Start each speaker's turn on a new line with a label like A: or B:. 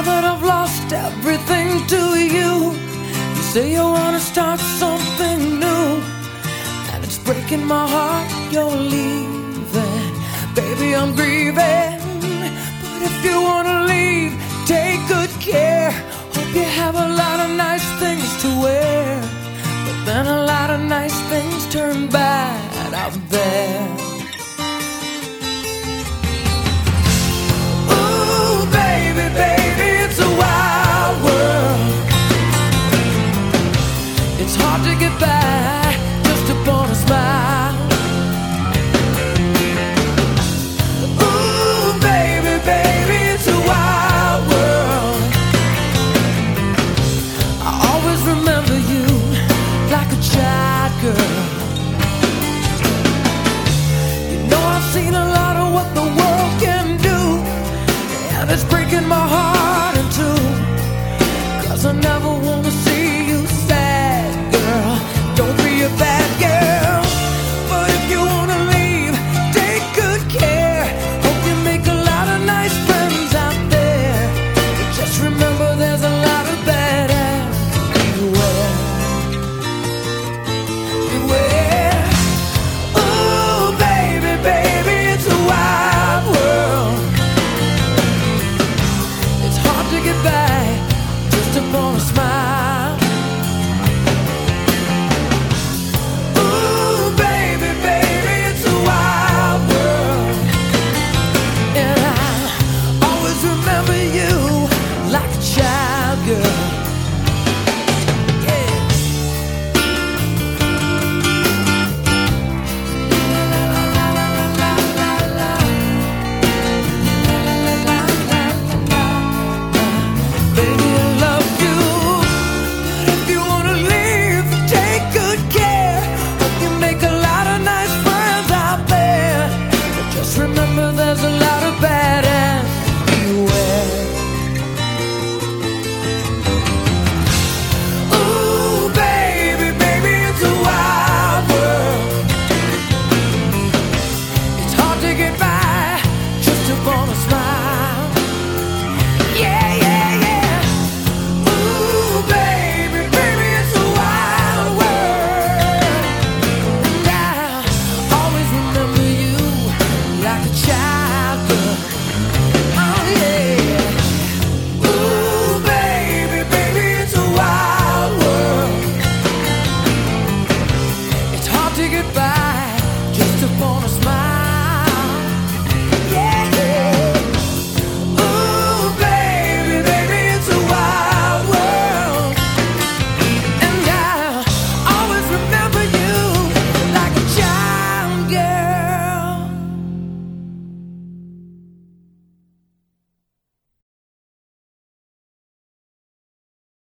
A: that I've lost everything to you. You say you wanna start something new, and it's breaking my heart you're leaving. Baby, I'm grieving, but if you wanna leave, take good care. Hope you have a lot of nice things to wear, but then a lot of nice things turn bad out there. Ooh, baby, baby, it's a wild world. It's hard to get by just upon a smile. Ooh, baby, baby, it's a wild world. I always remember you like a child girl. You know I've seen a lot of what the world can do, and it's breaking my heart in two, 'cause I never wanna see you sad, girl. Don't be a bad girl. But if you wanna leave, take good care. Hope you make a lot of nice friends out there, but just remember there's a lot of bad ass. Beware, beware. Ooh, baby, baby, it's a wild world. It's hard to get by just upon a smile. Ooh, baby, baby, it's a wild world. And I always remember you like a child girl. Yeah. La, la, la, la, la, la, la. La, la, la, la, la. Baby, I love you, but if you wanna leave, take good care. Hope you make a lot of nice friends out there, but just remember there's a lot of bad and beware. Ooh, baby, baby, it's a wild world. It's hard to get by just upon a smile. Yeah, yeah, yeah. Ooh, baby, baby, it's a wild world. And I always remember you like a child girl. Oh, yeah. Ooh, baby, baby, it's a wild world. It's hard to get by just upon a smile.